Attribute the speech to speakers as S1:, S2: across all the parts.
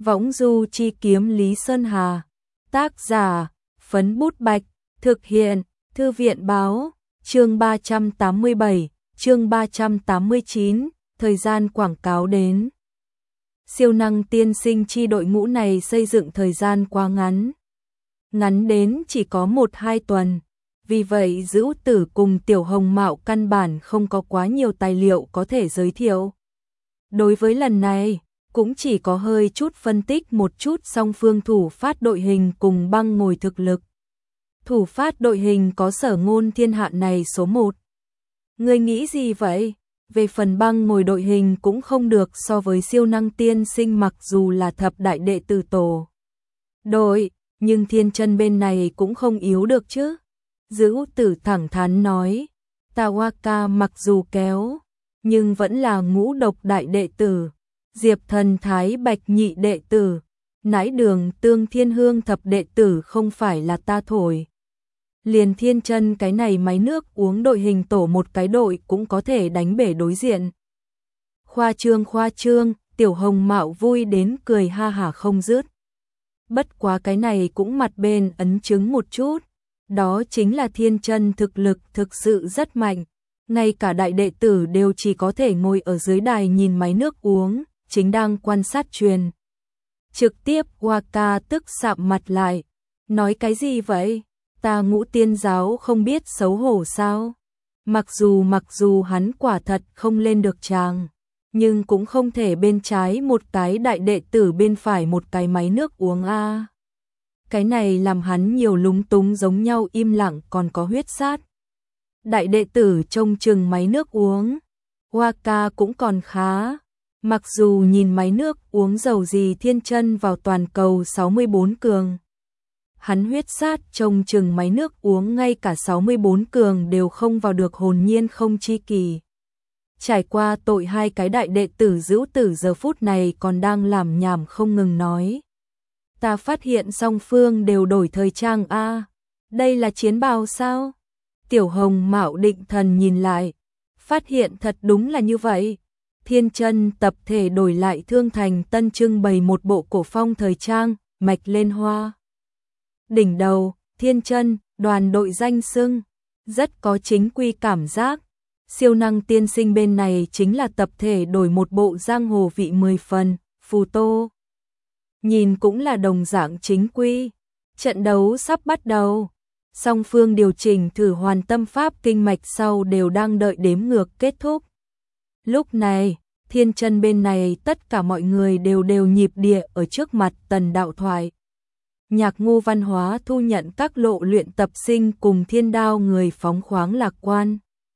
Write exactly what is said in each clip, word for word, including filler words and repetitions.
S1: Võng du chi kiếm Lý Sơn Hà. Tác giả, Phấn Bút Bạch. Thực hiện, Thư viện báo. Chương ba trăm tám mươi bảy, chương ba trăm tám mươi chín, thời gian quảng cáo đến. Siêu năng tiên sinh chi đội ngũ này xây dựng thời gian quá ngắn. Ngắn đến chỉ có một hai tuần. Vì vậy Dữu Tử cùng Tiểu Hồng Mạo căn bản không có quá nhiều tài liệu có thể giới thiệu. Đối với lần này, cũng chỉ có hơi chút phân tích một chút song phương thủ phát đội hình cùng băng ngồi thực lực. Thủ phát đội hình có Sở Ngôn thiên hạ này số một. Ngươi nghĩ gì vậy? Về phần băng ngồi đội hình cũng không được so với siêu năng tiên sinh, mặc dù là thập đại đệ tử tổ đội, nhưng Thiên Chân bên này cũng không yếu được chứ. Dữu Tử thẳng thắn nói, Tawaka mặc dù kéo, nhưng vẫn là ngũ độc đại đệ tử, Diệp Thần Thái Bạch nhị đệ tử, Nãi Đường Tương Thiên Hương thập đệ tử không phải là ta thổi. Liền Thiên Chân cái này máy nước uống đội hình tổ một cái đội cũng có thể đánh bể đối diện. Khoa trương khoa trương, Tiểu Hồng Mạo vui đến cười ha hả không dứt. Bất quá cái này cũng mặt bên ấn chứng một chút, đó chính là Thiên Chân thực lực thực sự rất mạnh, ngay cả đại đệ tử đều chỉ có thể ngồi ở dưới đài nhìn máy nước uống, chính đang quan sát truyền. Trực tiếp Waka tức sạm mặt lại, nói cái gì vậy? Ta Ngũ Tiên giáo không biết xấu hổ sao? Mặc dù mặc dù hắn quả thật không lên được tràng, nhưng cũng không thể bên trái một cái đại đệ tử bên phải một cái máy nước uống a. À. Cái này làm hắn nhiều lúng túng, giống nhau im lặng còn có huyết sát. Đại đệ tử trông chừng máy nước uống, Waka cũng còn khá. Mặc dù nhìn máy nước uống dầu gì Thiên Chân vào toàn cầu sáu mươi bốn cường, hắn huyết sát trông chừng máy nước uống ngay cả sáu mươi bốn cường đều không vào được, hồn nhiên không chi kỳ. Trải qua tội hai cái đại đệ tử Dữu Tử giờ phút này còn đang làm nhảm không ngừng nói. Ta phát hiện song phương đều đổi thời trang a, à, đây là chiến bào sao? Tiểu Hồng Mạo định thần nhìn lại, phát hiện thật đúng là như vậy. Thiên Chân tập thể đổi lại Thương Thành tân trưng bày một bộ cổ phong thời trang, mạch lên hoa. Đỉnh đầu, Thiên Chân, đoàn đội danh xưng, rất có chính quy cảm giác. Siêu năng tiên sinh bên này chính là tập thể đổi một bộ giang hồ vị mười phần, phù tô. Nhìn cũng là đồng dạng chính quy. Trận đấu sắp bắt đầu. Song phương điều chỉnh thử hoàn tâm pháp kinh mạch sau đều đang đợi đếm ngược kết thúc. Lúc này, Thiên Chân bên này tất cả mọi người đều đều nhịp địa ở trước mặt Tần Đạo Thoại. Nhạc Ngô Văn Hóa thu nhận các lộ luyện tập sinh cùng Thiên Đao người phóng khoáng lạc quan.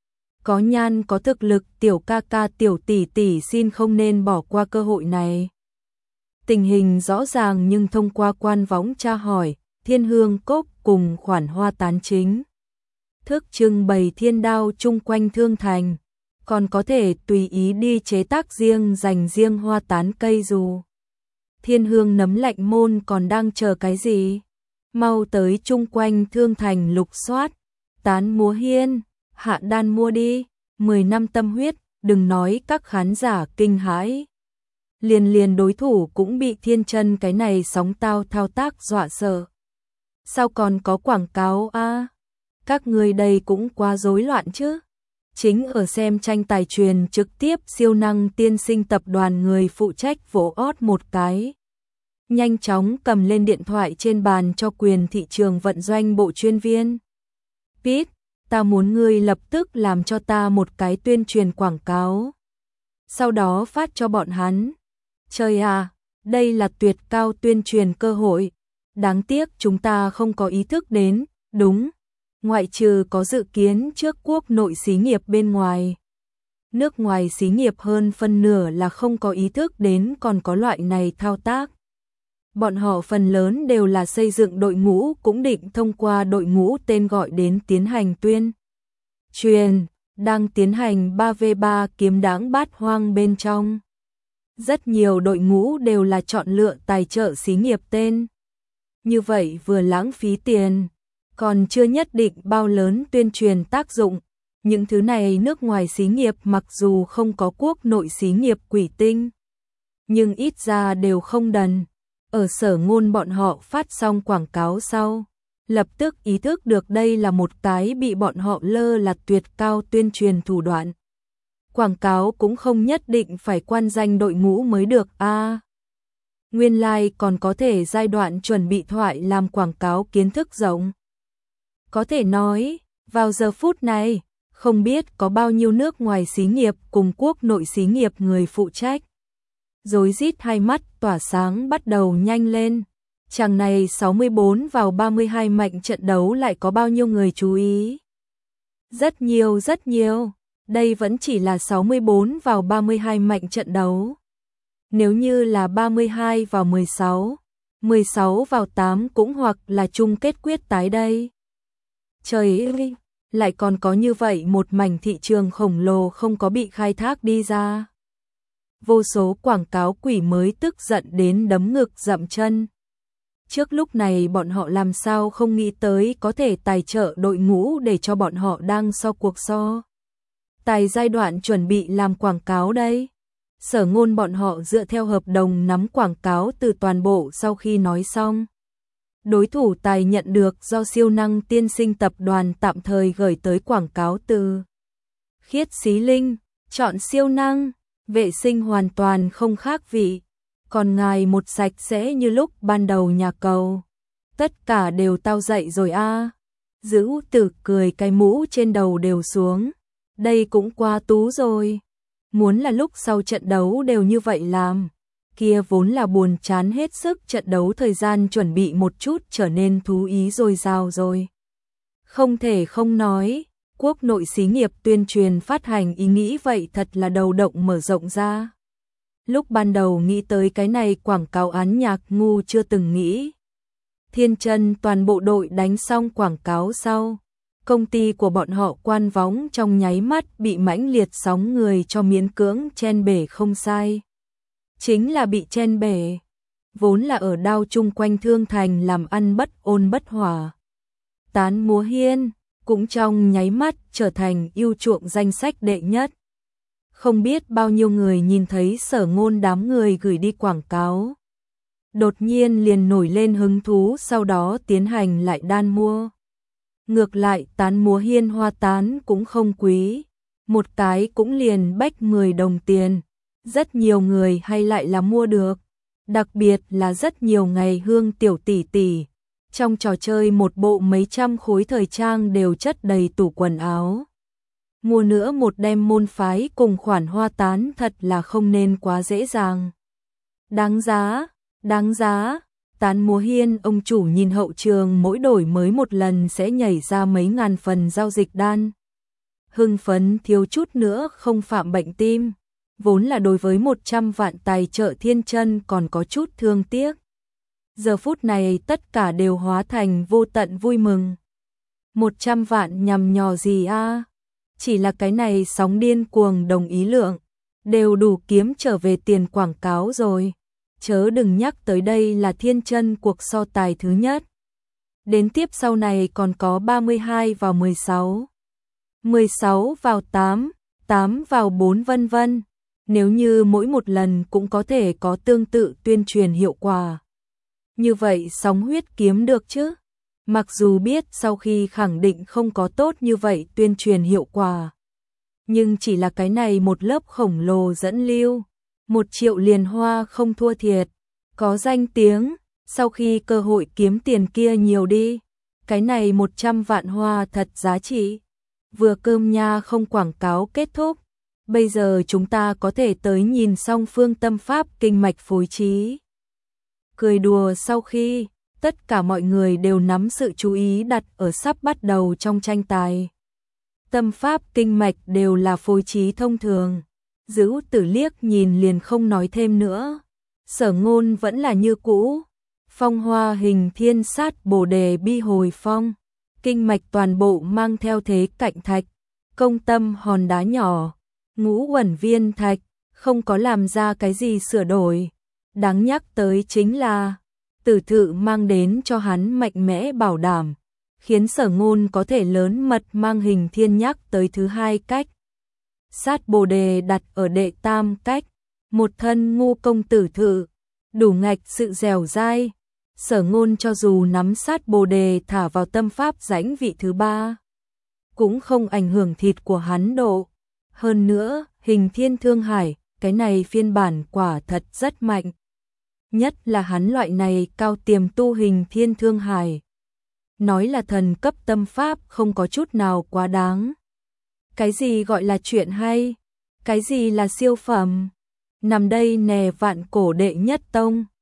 S1: Có nhan có thực lực tiểu ca ca tiểu tỷ tỷ xin không nên bỏ qua cơ hội này. Tình hình rõ ràng nhưng thông qua quan võng tra hỏi, Thiên Hương Cốc cùng khoản hoa tán chính. Thức trưng bày thiên đao chung quanh Thương Thành, còn có thể tùy ý đi chế tác riêng dành riêng hoa tán cây dù. Thiên Hương nấm lạnh môn còn đang chờ cái gì? Mau tới chung quanh Thương Thành lục soát, tán múa hiên, hạ đan mua đi, mười năm tâm huyết, đừng nói các khán giả kinh hãi. Liền liền đối thủ cũng bị Thiên Chân cái này sóng tao thao tác dọa sợ. Sao còn có quảng cáo a? À? Các người đây cũng quá rối loạn chứ. Chính ở xem tranh tài truyền trực tiếp siêu năng tiên sinh tập đoàn người phụ trách vỗ ót một cái. Nhanh chóng cầm lên điện thoại trên bàn cho quyền thị trường vận doanh bộ chuyên viên. Pete, ta muốn ngươi lập tức làm cho ta một cái tuyên truyền quảng cáo. Sau đó phát cho bọn hắn. Trời à, đây là tuyệt cao tuyên truyền cơ hội. Đáng tiếc chúng ta không có ý thức đến, đúng. Ngoại trừ có dự kiến trước quốc nội xí nghiệp bên ngoài. Nước ngoài xí nghiệp hơn phân nửa là không có ý thức đến còn có loại này thao tác. Bọn họ phần lớn đều là xây dựng đội ngũ, cũng định thông qua đội ngũ tên gọi đến tiến hành tuyên truyền, đang tiến hành ba vê ba kiếm đãng bát hoang bên trong. Rất nhiều đội ngũ đều là chọn lựa tài trợ xí nghiệp tên. Như vậy vừa lãng phí tiền, còn chưa nhất định bao lớn tuyên truyền tác dụng. Những thứ này nước ngoài xí nghiệp mặc dù không có quốc nội xí nghiệp quỷ tinh, nhưng ít ra đều không đần, Ở Sở Ngôn bọn họ phát xong quảng cáo sau, lập tức ý thức được đây là một cái bị bọn họ lơ là tuyệt cao tuyên truyền thủ đoạn. Quảng cáo cũng không nhất định phải quan danh đội ngũ mới được a. À, nguyên lai like còn có thể giai đoạn chuẩn bị thoại làm quảng cáo kiến thức rộng. Có thể nói, vào giờ phút này, không biết có bao nhiêu nước ngoài xí nghiệp cùng quốc nội xí nghiệp người phụ trách. Rối rít hai mắt tỏa sáng bắt đầu nhanh lên. Chàng này sáu mươi bốn vào ba mươi hai mạnh trận đấu lại có bao nhiêu người chú ý? Rất nhiều rất nhiều. Đây vẫn chỉ là sáu mươi bốn vào ba mươi hai mạnh trận đấu. Nếu như là ba mươi hai vào mười sáu, mười sáu vào tám cũng hoặc là chung kết quyết tái đây. Trời ơi, lại còn có như vậy một mảnh thị trường khổng lồ không có bị khai thác đi ra. Vô số quảng cáo quỷ mới tức giận đến đấm ngực dậm chân. Trước lúc này bọn họ làm sao không nghĩ tới có thể tài trợ đội ngũ để cho bọn họ đang so cuộc so. Tài giai đoạn chuẩn bị làm quảng cáo đây. Sở Ngôn bọn họ dựa theo hợp đồng nắm quảng cáo từ toàn bộ sau khi nói xong. Đối thủ tài nhận được do siêu năng tiên sinh tập đoàn tạm thời gửi tới quảng cáo từ Khiết Xí Linh, chọn siêu năng, vệ sinh hoàn toàn không khác vị. Còn ngài một sạch sẽ như lúc ban đầu nhà cầu. Tất cả đều tao dậy rồi a. À. Giữ Tử cười cái mũ trên đầu đều xuống. Đây cũng quá tú rồi. Muốn là lúc sau trận đấu đều như vậy làm. Kia vốn là buồn chán hết sức trận đấu thời gian chuẩn bị một chút trở nên thú ý dồi dào rồi. Không thể không nói, quốc nội xí nghiệp tuyên truyền phát hành ý nghĩ vậy thật là đầu động mở rộng ra. Lúc ban đầu nghĩ tới cái này quảng cáo án nhạc ngu chưa từng nghĩ. Thiên Chân toàn bộ đội đánh xong quảng cáo sau. Công ty của bọn họ quan võng trong nháy mắt bị mãnh liệt sóng người cho miễn cưỡng chen bể không sai. Chính là bị chen bể. Vốn là ở đao chung quanh Thương Thành làm ăn bất ôn bất hòa. Tán múa hiên, cũng trong nháy mắt trở thành yêu chuộng danh sách đệ nhất. Không biết bao nhiêu người nhìn thấy Sở Ngôn đám người gửi đi quảng cáo. Đột nhiên liền nổi lên hứng thú sau đó tiến hành lại đan mua. Ngược lại tán múa hiên hoa tán cũng không quý. Một cái cũng liền bách mười đồng tiền. Rất nhiều người hay lại là mua được. Đặc biệt là rất nhiều ngày hương tiểu tỷ tỷ. Trong trò chơi một bộ mấy trăm khối thời trang đều chất đầy tủ quần áo. Mua nữa một đem môn phái cùng khoản hoa tán thật là không nên quá dễ dàng. Đáng giá, đáng giá, tán múa hiên ông chủ nhìn hậu trường mỗi đổi mới một lần sẽ nhảy ra mấy ngàn phần giao dịch đan. Hưng phấn thiếu chút nữa không phạm bệnh tim, vốn là đối với một trăm vạn tài trợ Thiên Chân còn có chút thương tiếc. Giờ phút này tất cả đều hóa thành vô tận vui mừng. một trăm vạn nhằm nhò gì a? À? Chỉ là cái này sóng điên cuồng đồng ý lượng, đều đủ kiếm trở về tiền quảng cáo rồi. Chớ đừng nhắc tới đây là Thiên Chân cuộc so tài thứ nhất. Đến tiếp sau này còn có ba mươi hai vào mười sáu, mười sáu vào tám, tám vào bốn vân vân. Nếu như mỗi một lần cũng có thể có tương tự tuyên truyền hiệu quả. Như vậy sóng huyết kiếm được chứ? Mặc dù biết sau khi khẳng định không có tốt như vậy tuyên truyền hiệu quả. Nhưng chỉ là cái này một lớp khổng lồ dẫn lưu. Một triệu liền hoa không thua thiệt. Có danh tiếng, sau khi cơ hội kiếm tiền kia nhiều đi. Cái này một trăm vạn hoa thật giá trị. Vừa cơm nha không quảng cáo kết thúc. Bây giờ chúng ta có thể tới nhìn xong phương tâm pháp kinh mạch phối trí. Cười đùa sau khi tất cả mọi người đều nắm sự chú ý đặt ở sắp bắt đầu trong tranh tài. Tâm pháp kinh mạch đều là phối trí thông thường. Giữ Tử liếc nhìn liền không nói thêm nữa. Sở Ngôn vẫn là như cũ. Phong hoa hình thiên sát bồ đề bi hồi phong. Kinh mạch toàn bộ mang theo thế cạnh thạch. Công tâm hòn đá nhỏ. Ngũ uẩn viên thạch. Không có làm ra cái gì sửa đổi. Đáng nhắc tới chính là Tử Thự mang đến cho hắn mạnh mẽ bảo đảm, khiến Sở Ngôn có thể lớn mật mang hình thiên nhắc tới thứ hai cách. Sát bồ đề đặt ở đệ tam cách, một thân ngu công Tử Thự, đủ ngạch sự dẻo dai. Sở Ngôn cho dù nắm sát Bồ đề thả vào tâm pháp rãnh vị thứ ba, cũng không ảnh hưởng thịt của hắn độ. Hơn nữa, hình thiên thương hải, cái này phiên bản quả thật rất mạnh. Nhất là hắn loại này cao tiềm tu hình thiên thương hải. Nói là thần cấp tâm pháp không có chút nào quá đáng. Cái gì gọi là chuyện hay? Cái gì là siêu phẩm? Nằm đây nè vạn cổ đệ nhất tông.